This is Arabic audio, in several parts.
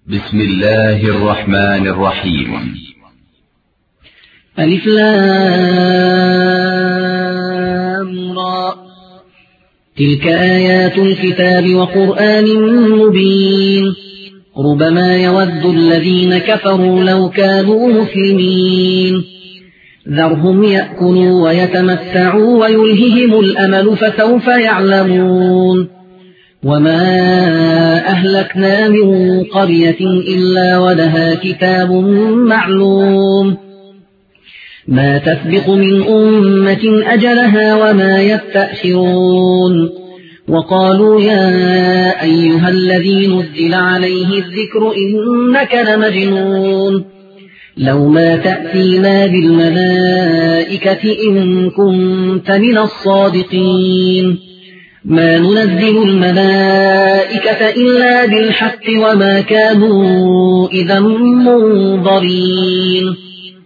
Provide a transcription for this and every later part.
بسم الله الرحمن الرحيم. ألف لام را. تلك آيات الكتاب وقرآن مبين. ربما يود الذين كفروا لو كانوا مسلمين. ذرهم يأكلوا ويتمتعوا ويلههم الأمل فسوف يعلمون. وما أهلكنا من قرية إلا ولها كتاب معلوم. ما تسبق من أمة أجلها وما يستأخرون. وقالوا يا أيها الذي نزل عليه الذكر إنك لمجنون. لو ما تأتينا بالملائكة إن كنت من الصادقين. ما ننزل الملائكة إلا بالحق وما كانوا إذا منظرين.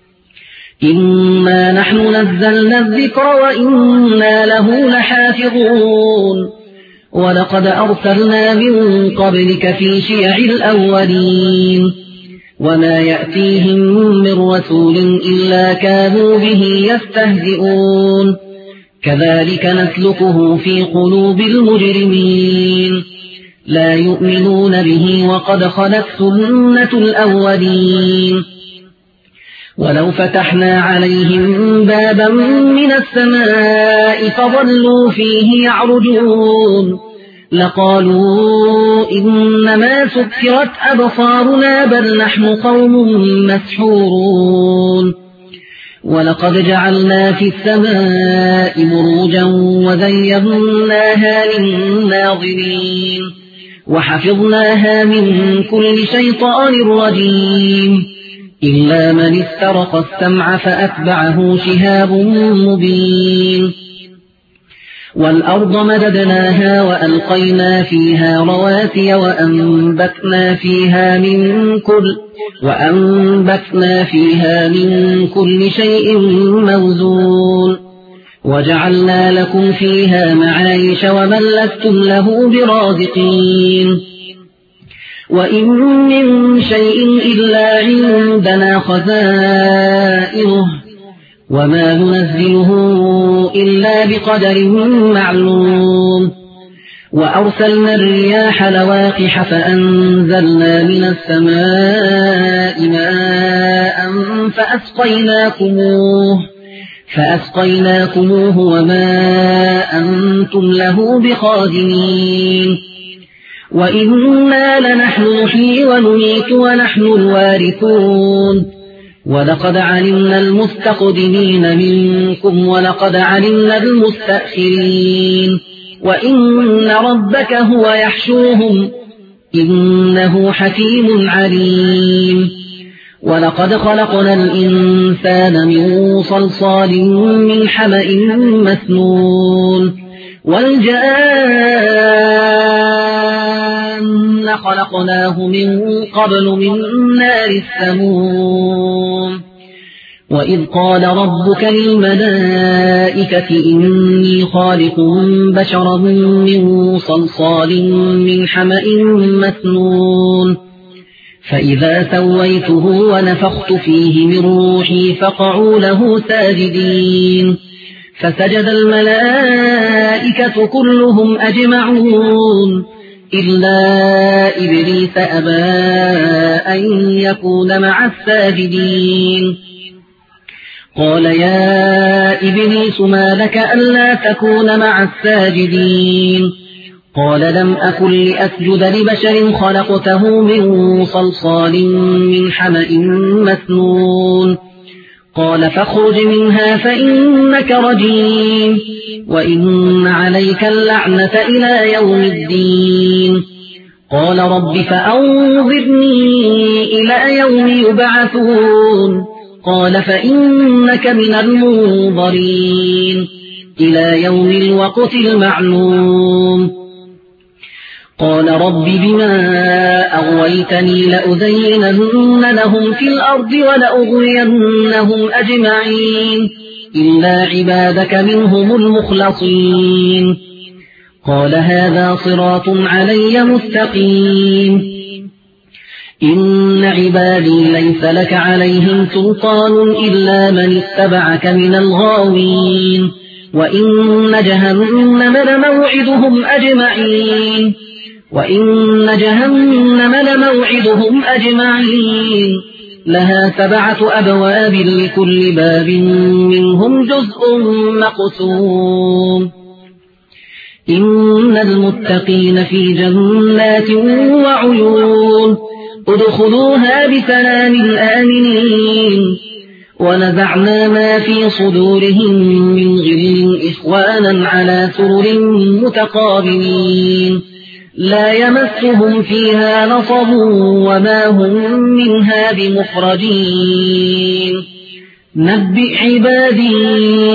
إنا نحن نزلنا الذكر وإنا له لحافظون. ولقد أرسلنا من قبلك في شيع الأولين. وما يأتيهم من رسول إلا كانوا به يستهزئون. كذلك نسلكه في قلوب المجرمين. لا يؤمنون به وقد خلت سنة الأولين. ولو فتحنا عليهم بابا من السماء فظلوا فيه يعرجون لقالوا إنما سكرت أبصارنا بل نحن قوم مسحورون. ولقد جعلنا في السماء بروجا وزيناها للناظرين وحفظناها من كل شيطان رجيم إلا من استرق السمع فأتبعه شهاب مبين. والأرض مددناها وألقينا فيها رواسي وأنبتنا فيها من كل شيء موزون. وجعلنا لكم فيها معايش ومن لستم له برازقين. وإن من شيء إلا عندنا خزائنه وما ننزله إلا بقدر معلوم. وأرسلنا الرياح لواقح فأنزلنا من السماء ماء فأسقيناكموه وما أنتم له بخازنين. وإنا لنحن نحيي ونميت ونحن الوارثون. ولقد علمنا المستقدمين منكم ولقد علمنا المستأخرين. وإن ربك هو يحشوهم إنه حكيم عليم. ولقد خلقنا الإنسان من صلصال من حمأ مسنون. والجان خلقناه من قبل من نار السموم. وإذ قال ربك للملائكة إني خالق بشرا من صلصال من حمأ مسنون. فإذا سويته ونفخت فيه من روحي فقعوا له ساجدين. فسجد الملائكة كلهم أجمعون إلا إبليس أبى أن يكون مع الساجدين. قال يا إبليس ما لك ألا تكون مع الساجدين؟ قال لم أكن لأسجد لبشر خلقته من صلصال من حمأ مسنون. قال فاخرج منها فإنك رجيم وإن عليك اللعنة إلى يوم الدين. قال رب فأنظرني إلى يوم يبعثون. قال فإنك من المنظرين إلى يوم الوقت المعلوم. قال رب بما أغويتني لأزينن لهم في الأرض ولأغوينهم أجمعين إلا عبادك منهم المخلصين. قال هذا صراط علي مستقيم. إن عبادي ليس لك عليهم سلطان إلا من اتبعك من الغاوين وإن جهنم لموعدهم أجمعين لها 7 أبواب لكل باب منهم جزء مقسوم إن المتقين في جنات وعيون ادخلوها بسلام آمنين ونزعنا ما في صدورهم من غل إخوانا على سرر متقابلين لا يمسهم فيها نصب وما هم منها بمخرجين نبئ عبادي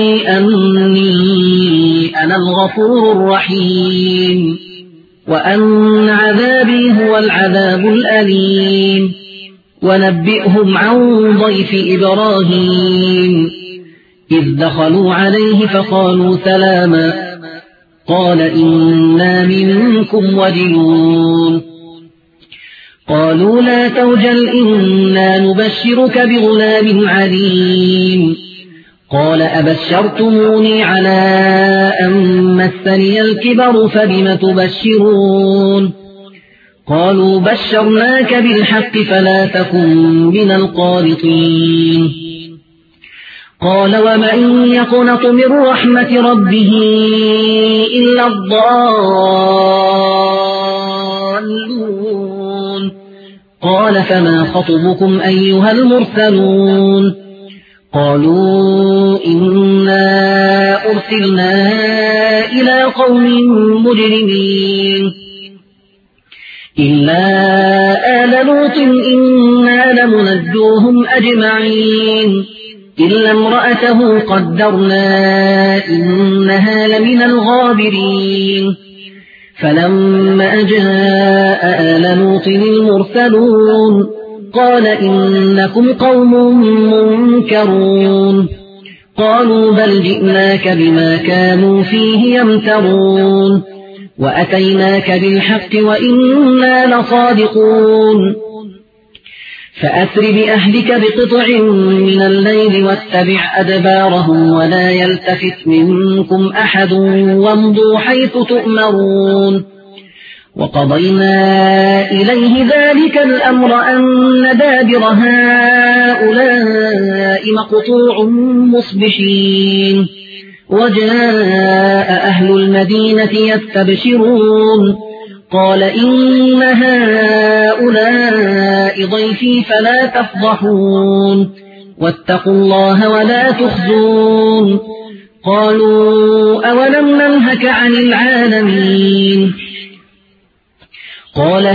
أني أنا الغفور الرحيم وأن عذابي هو العذاب الأليم ونبئهم عن ضيف إبراهيم إذ دخلوا عليه فقالوا سلاما قال إنا منكم وجلون قالوا لا توجل إنا نبشرك بغلام عليم قال أبشرتموني على أن مسني الكبر فبم تبشرون قالوا بشرناك بالحق فلا تكن من القانطين قال ومن يقنط من رحمة ربه إلا الضالون قال فما خطبكم أيها المرسلون قالوا إنا أرسلنا إلى قوم مجرمين إلا آل لوط إنا لمنجوهم أجمعين إلا امرأته قدرنا إنها لمن الغابرين فلما جاء آل لوط المرسلون قال إنكم قوم منكرون قالوا بل جئناك بما كانوا فيه يمترون وأتيناك بالحق وإنا لصادقون فأسر بأهلك بقطع من الليل واتبع أدبارهم ولا يلتفت منكم أحد وامضوا حيث تؤمرون وقضينا إليه ذلك الأمر أن دابر هؤلاء مقطوع مصبحين وجاء أهل المدينة يستبشرون قال إن هؤلاء ضيفي فلا تفضحون واتقوا الله ولا تخزون قالوا أولم ننهك عن العالمين قال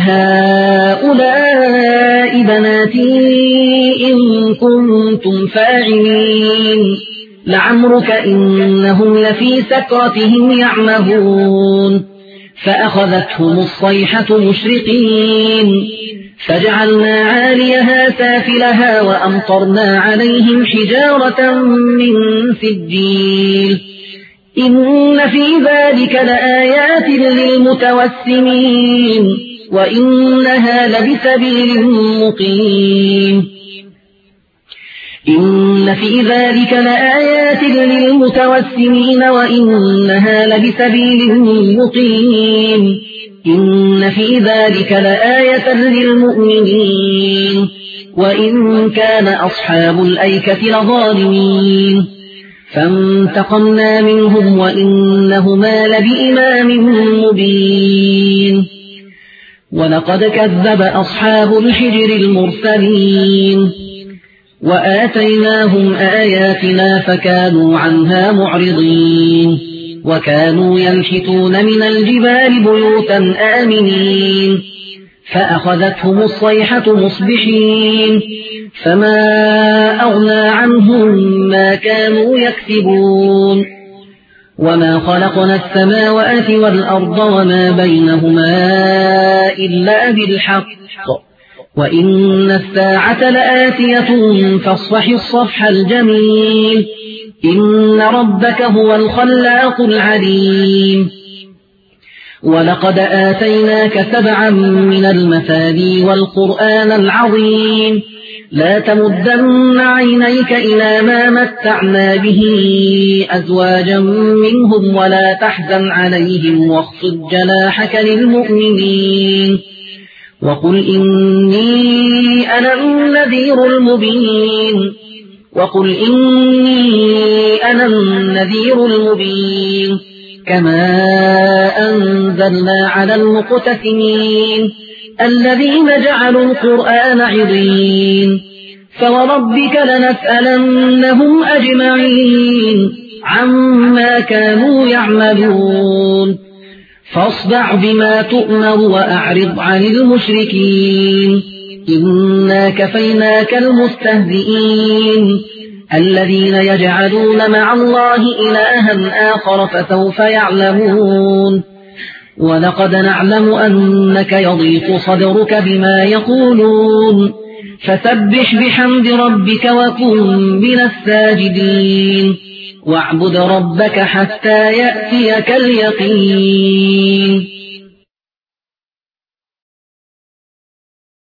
هؤلاء بناتي إن كنتم فاعلين لعمرك إنهم لفي سكرتهم يعمهون فأخذتهم الصيحة مشرقين فجعلنا عاليها سافلها وأمطرنا عليهم حجارة من سجيل إن في ذلك لآيات للمتوسمين وإنها لبسبيل مقيم إن في ذلك لآيات للمتوسمين وإنها لبسبيل مقيم إن في ذلك لآية للمؤمنين وإن كان أصحاب الأيكة لظالمين فانتقمنا منهم وإنهما لبإمام مبين ولقد كذب أصحاب الحجر المرسلين وآتيناهم آياتنا فكانوا عنها معرضين وكانوا ينحتون من الجبال بيوتا آمنين فأخذتهم الصيحة مصبحين فما أغنى عنهم ما كانوا يكسبون وما خلقنا السماوات والأرض وما بينهما إلا بالحق وإن الساعة لآتية فاصفح الصفح الجميل إن ربك هو الخلاق العليم ولقد آتيناك 7 من المثاني والقرآن العظيم لا تمدن عينيك إلى ما متعنا به أزواجا منهم ولا تحزن عليهم واخفض جناحك للمؤمنين وقل إني أنا النذير المبين كما أنزلنا على المقتسمين الذين جعلوا القرآن عضين فوربك لنسألنهم أجمعين عما كانوا يعملون فاصدع بما تؤمر وأعرض عن المشركين إنا كفيناك المستهزئين الذين يجعلون مع الله إلها آخر فسوف يعلمون ولقد نعلم أنك يضيق صدرك بما يقولون فسبح بحمد ربك وكن من الساجدين واعبد ربك حتى يأتيك اليقين